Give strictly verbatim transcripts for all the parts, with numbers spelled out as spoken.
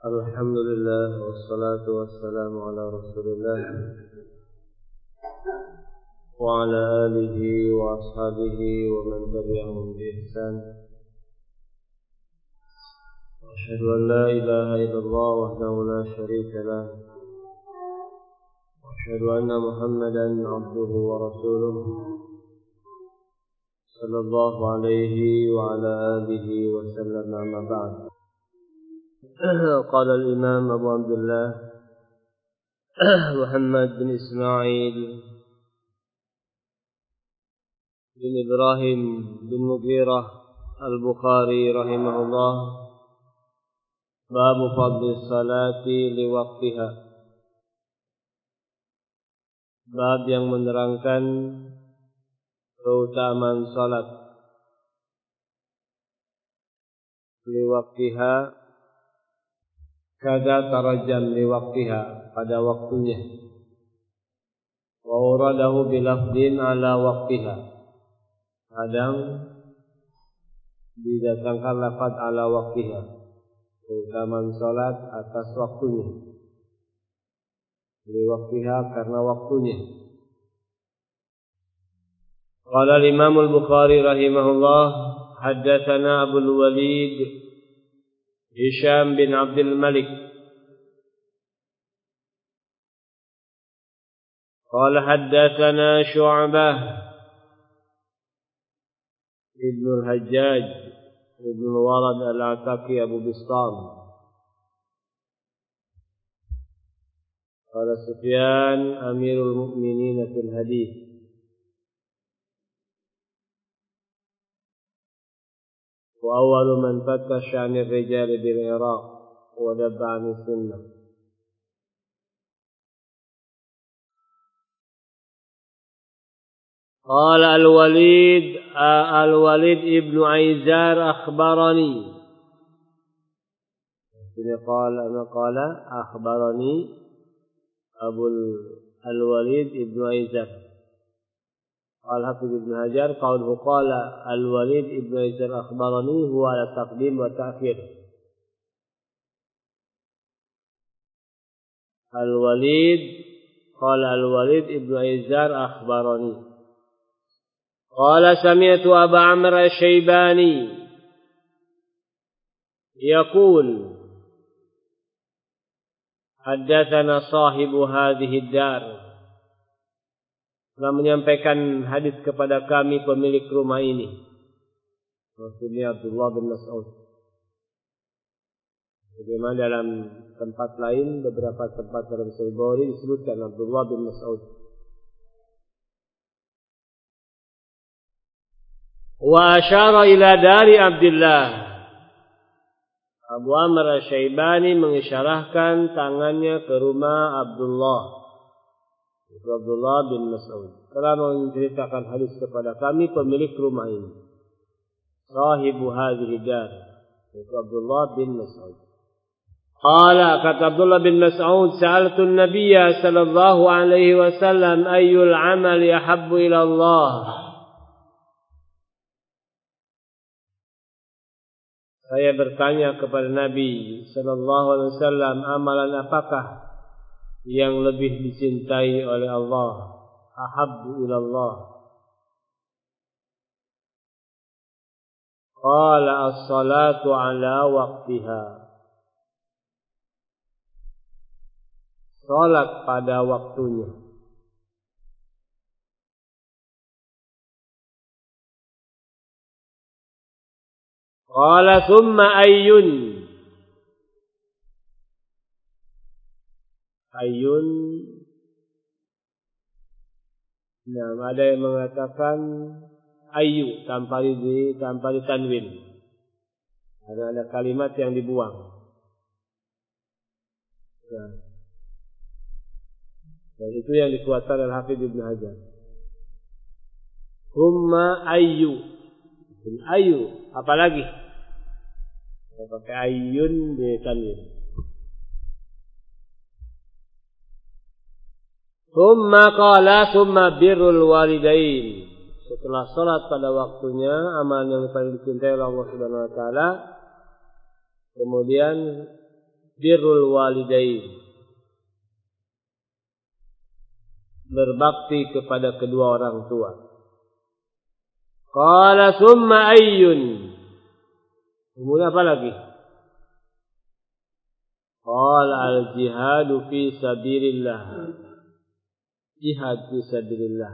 Alhamdulillah wassalatu wassalamu ala Rasulillah wa ala alihi wa ashabihi wa man tabi'ahum bi ihsan. Asyhadu an la ilaha illallah wahdahu la syarika lah wa asyhadu anna Muhammadan abduhu wa rasuluh sallallahu alaihi wa ala alihi wa sallam, amma ba'd. قال الإمام أبو عبد الله محمد بن إسماعيل بن إبراهيم بن مغيرة البخاري رحمه الله: باب فضل الصلاة لوقتها. Bab yang menerangkan keutamaan salat liwaqtiha, kada tarajam liwaqtiha, pada waktunya. Wa uradahu bilafdin ala waqtiha, kadang didatangkan lafaz ala waqtiha, keutamaan salat atas waktunya. Liwaqtiha, karena waktunya. Qala al-Imam al-Bukhari rahimahullah: haddatsana Abdul Walid Hisham bin Abdul Malik qala haddatsana Syu'bah ibn al-Hajjaj ibn al-Warad al-Ataki Abu Bistam qala Sufyan Amirul Mu'minin fil hadits wa awwalu man fattasha 'anil rijal bil Iraq wa dabba 'an sunnah. Qala al-Walid al-Walid ibn Aizar akhbarani. Ini qala ana qala akhbarani Abu al-Walid ibn Aizar. Al-Hafiz Ibn Hajar qauluhu qala al-Walid ibn Aizar akhbarani huwa ala taqdim wa ta'khir. Al-Walid qala al-Walid ibn Aizar akhbarani. Qala sami'tu Aba Amr Asy-Syaibani yaqul haddatsana sahibu hadhihi ad-dar, telah menyampaikan hadis kepada kami pemilik rumah ini, maksudnya Abdullah bin Mas'ud. Bagaimana dalam tempat lain, beberapa tempat dalam Sahih Bukhari disebutkan Abdullah bin Mas'ud. Wa asyara ila dari Abdullah. Abu Amr Asy-Syaibani mengisyarahkan tangannya ke rumah Abdullah. Abdullah bin Mas'ud telah menceritakan hadis kepada kami pemilik rumah ini, sahibu hadhihi dar, yaitu Abdullah bin Mas'ud. Qala, kata Abdullah bin Mas'ud, sa'altu an-nabiyya sallallahu alaihi wasallam ayyul amali ahabbu ila Allah. Saya bertanya kepada Nabi sallallahu alaihi wasallam, amalan apakah yang lebih dicintai oleh Allah, ahabbu ilallah. Qala as-salatu ala waqtiha, salat pada waktunya. Qala thumma ayyun, Ayun. Nah, ada yang mengatakan ayu tanpa di tanpa ditanwin. Ada ada kalimat yang dibuang. Nah, dan itu yang dikuatkan oleh Hafiz Ibn Hajar. Humma ayu, ayu, apalagi? Pakai ayun ditanwin. Thumma qala thumma birrul walidain. Setelah salat pada waktunya, amalan yang paling dicintai oleh Allah Subhanahu wa taala, kemudian birrul walidain, berbakti kepada kedua orang tua. Qala summa ayyun, kemudian apa lagi? Qala al jihadu fi sabilillah, jihad fi sabilillah.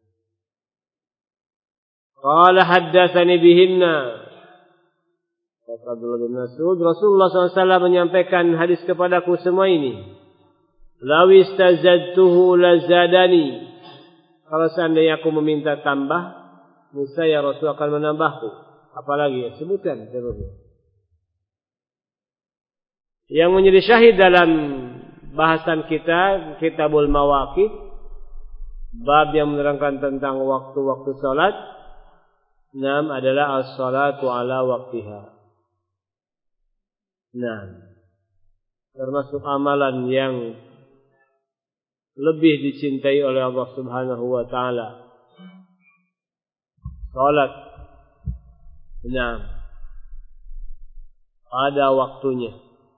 Qala haddatsani bihinna, kata Abdullah bin Mas'ud, Rasulullah sallallahu alaihi wasallam menyampaikan hadis kepadaku semua ini. Law istazadtuhu lazadani, kalau seandainya aku meminta tambah, niscaya Rasul akan menambahku. Apalagi sebutkan terusnya. Yang menjadi syahid dalam bahasan kita, Kitabul Mawaqit, bab yang menerangkan tentang waktu-waktu salat, enam adalah as-salatu ala waqtiha. Nah, termasuk amalan yang lebih dicintai oleh Allah Subhanahu wa taala. Salat, nah, ada waktunya.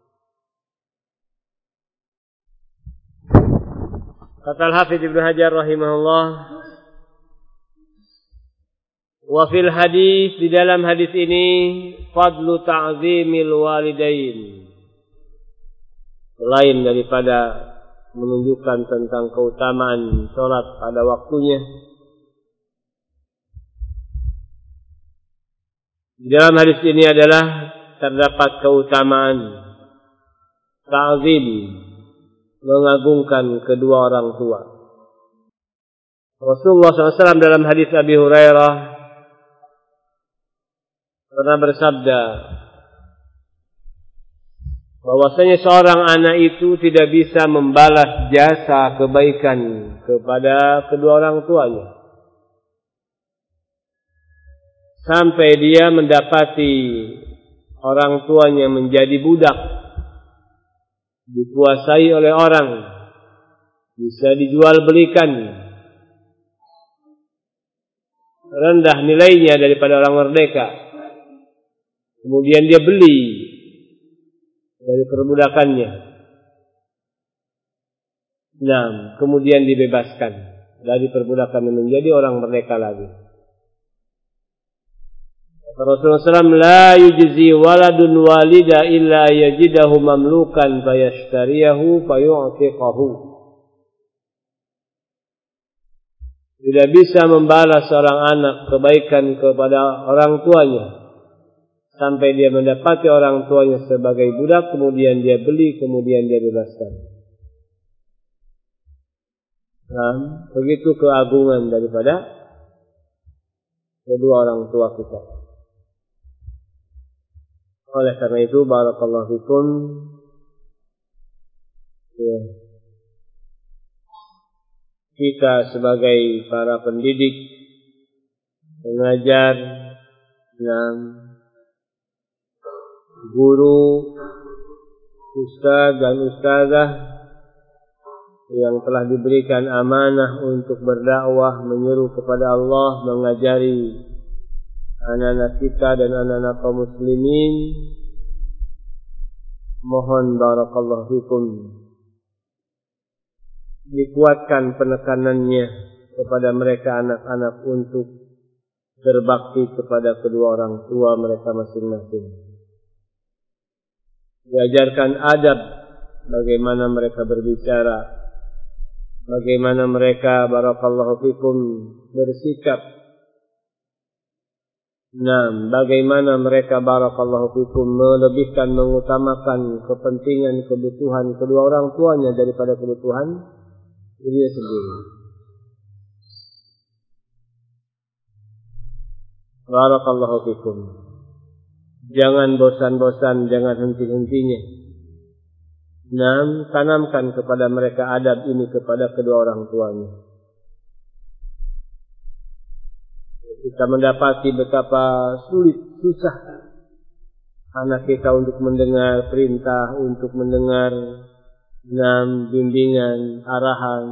Kata Al-Hafidz Ibnu Hajar rahimahullah, wa fil hadis, di dalam hadis ini, fadlu ta'zimil walidain, selain daripada menunjukkan tentang keutamaan salat pada waktunya, di dalam hadis ini adalah terdapat keutamaan ta'zim, mengagungkan kedua orang tua. Rasulullah sallallahu alaihi wasallam dalam hadis Abi Hurairah pernah bersabda bahwasanya seorang anak itu tidak bisa membalas jasa kebaikan kepada kedua orang tuanya sampai dia mendapati orang tuanya menjadi budak, dikuasai oleh orang, bisa dijual belikan, rendah nilainya daripada orang merdeka, kemudian dia beli dari perbudakannya, nah kemudian dibebaskan dari perbudakan menjadi orang merdeka lagi. Rasulullah sallallahu alaihi wasallam, la yujzi waladun walida illa yajidahu mamlukan fayashtariyahu fayu'tiqahu. Tidak bisa membalas seorang anak kebaikan kepada orang tuanya sampai dia mendapati orang tuanya sebagai budak, kemudian dia beli, kemudian dia bebaskan. Nah, begitu keagungan daripada kedua orang tua kita. Oleh karena itu, barakallahu fikum, ya, kita sebagai para pendidik, pengajar, dan guru, ustaz dan ustazah yang telah diberikan amanah untuk berdakwah, menyeru kepada Allah, mengajari anak-anak kita dan anak-anak kaum muslimin, mohon barakallahu fikum dikuatkan penekanannya kepada mereka anak-anak untuk berbakti kepada kedua orang tua mereka masing-masing. Diajarkan adab, bagaimana mereka berbicara, bagaimana mereka barakallahu fikum bersikap. Nah, bagaimana mereka barakallahu fikum melebihkan, mengutamakan kepentingan, kebutuhan kedua orang tuanya daripada kebutuhan diri sendiri. Barakallahu fikum. Jangan bosan-bosan, jangan henti-hentinya. Nah, tanamkan kepada mereka adab ini kepada kedua orang tuanya. Kita mendapati betapa sulit, susah anak kita untuk mendengar perintah, untuk mendengar enam bimbingan, arahan,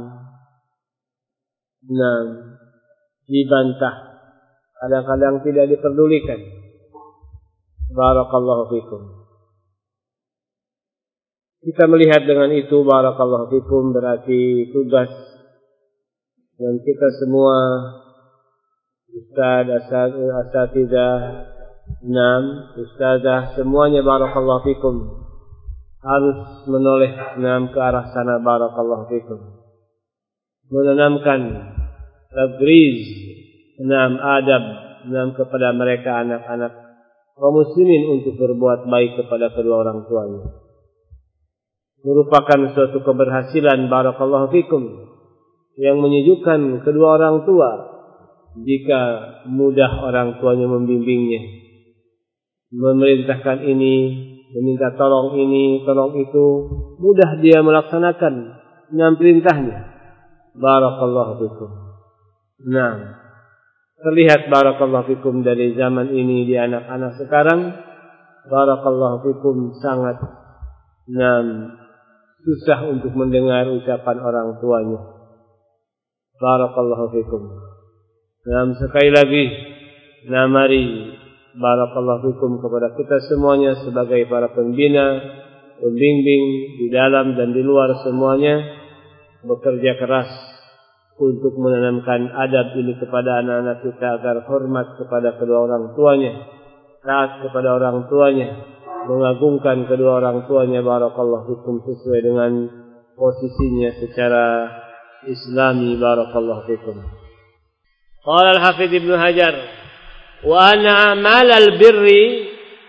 enam dibantah, kadang-kadang tidak diperdulikan. Barakallahu fikum. Kita melihat dengan itu barakallahu fikum berarti tugas dan kita semua ustaz, asatidzah, enam, ustazah semuanya barakallahu fikum harus menoleh enam ke arah sana barakallahu fikum. Menanamkan tabghiz enam adab enam kepada mereka anak-anak kaum muslimin untuk berbuat baik kepada kedua orang tuanya. Merupakan suatu keberhasilan barakallahu fikum yang menyejukkan kedua orang tua jika mudah orang tuanya membimbingnya, memerintahkan ini, meminta tolong ini, tolong itu, mudah dia melaksanakan enam perintahnya. Barakallahu fikum. Nah, terlihat barakallahu fikum dari zaman ini di anak-anak sekarang, barakallahu fikum sangat nah, susah untuk mendengar ucapan orang tuanya. Barakallahu fikum. Nah, sekali lagi, nah mari barakallahu fikum kepada kita semuanya sebagai para pembina, pembimbing di dalam dan di luar semuanya bekerja keras untuk menanamkan adab ini kepada anak-anak kita agar hormat kepada kedua orang tuanya, taat kepada orang tuanya, mengagungkan kedua orang tuanya barakallahu fikum sesuai dengan posisinya secara islami barakallahu fikum. Qala al-Hafidz Ibnu Hajar wa anna a'mal al-birri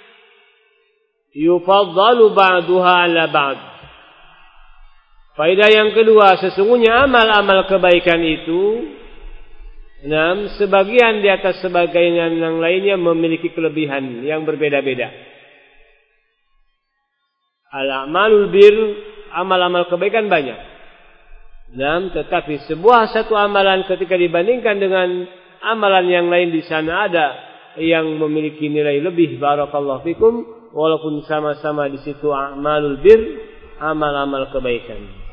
yufaddalu ba'daha 'ala ba'd. Faedah yang kedua, sesungguhnya amal-amal kebaikan itu enam sebagian di atas sebagian yang lainnya memiliki kelebihan yang berbeda-beda. Al-a'malul bir, amal-amal kebaikan banyak. Enam, tetapi sebuah satu amalan ketika dibandingkan dengan amalan yang lain di sana ada yang memiliki nilai lebih barakallahu fikum walaupun sama-sama di situ a'malul bir, amal-amal kebaikan.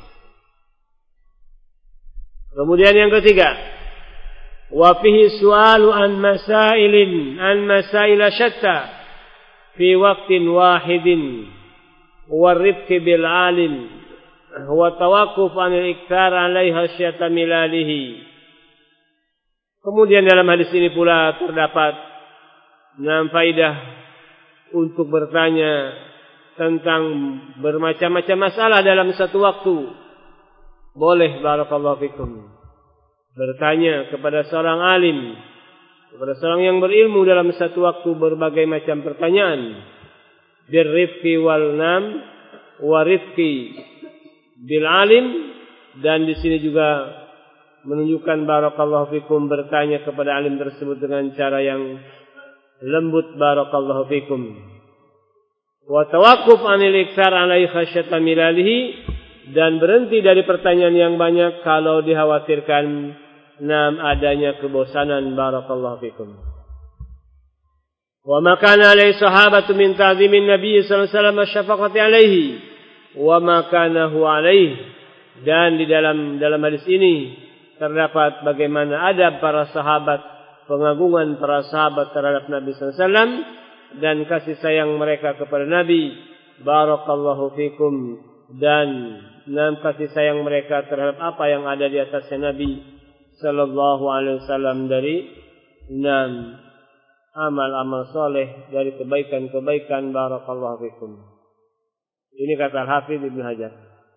Kemudian yang ketiga, wa fihi su'alu an masailin an masaila syatta fi waqtin wahidin wa rifqi bil alim wa tawaqquf anil iktsar 'alaiha syata milalihi. Kemudian dalam hadis ini pula terdapat enam faedah untuk bertanya tentang bermacam-macam masalah dalam satu waktu. Boleh barakallahu fikum bertanya kepada seorang alim, kepada seorang yang berilmu dalam satu waktu berbagai macam pertanyaan. Birrifqi wal nam wa rifqi bil alim, dan di sini juga menunjukkan barakallahu fikum bertanya kepada alim tersebut dengan cara yang lembut barakallahu fikum. Wa tawaqquf anil iktsar 'alaihi khasyata milalihi, dan berhenti dari pertanyaan yang banyak kalau dikhawatirkan nam adanya kebosanan barakallahu fikum. Wa ma kana alaihi sahabatu min ta'zimin nabiy sallallahu alaihi wasallam syafaqati alaihi wa ma kana huwa alaihi, dan di dalam dalam hadis ini terdapat bagaimana adab para sahabat, pengagungan para sahabat terhadap Nabi sallallahu alaihi wasallam dan kasih sayang mereka kepada Nabi barakallahu fikum, dan nam kasih sayang mereka terhadap apa yang ada di atasnya Nabi sallallahu alaihi wasallam dari nam amal-amal soleh, dari kebaikan-kebaikan barakallahu fikum. Ini kata Al-Hafidz Ibnu Hajar.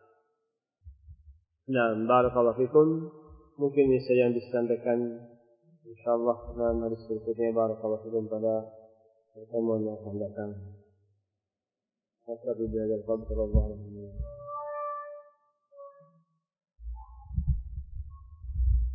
Nah, barakallahu fikum. Mungkin ini saja yang disampaikan. InsyaAllah dalam hadis berikutnya barakallahu fikum pada pertemuan yang akan datang. Assalamualaikum warahmatullahi wabarakatuh.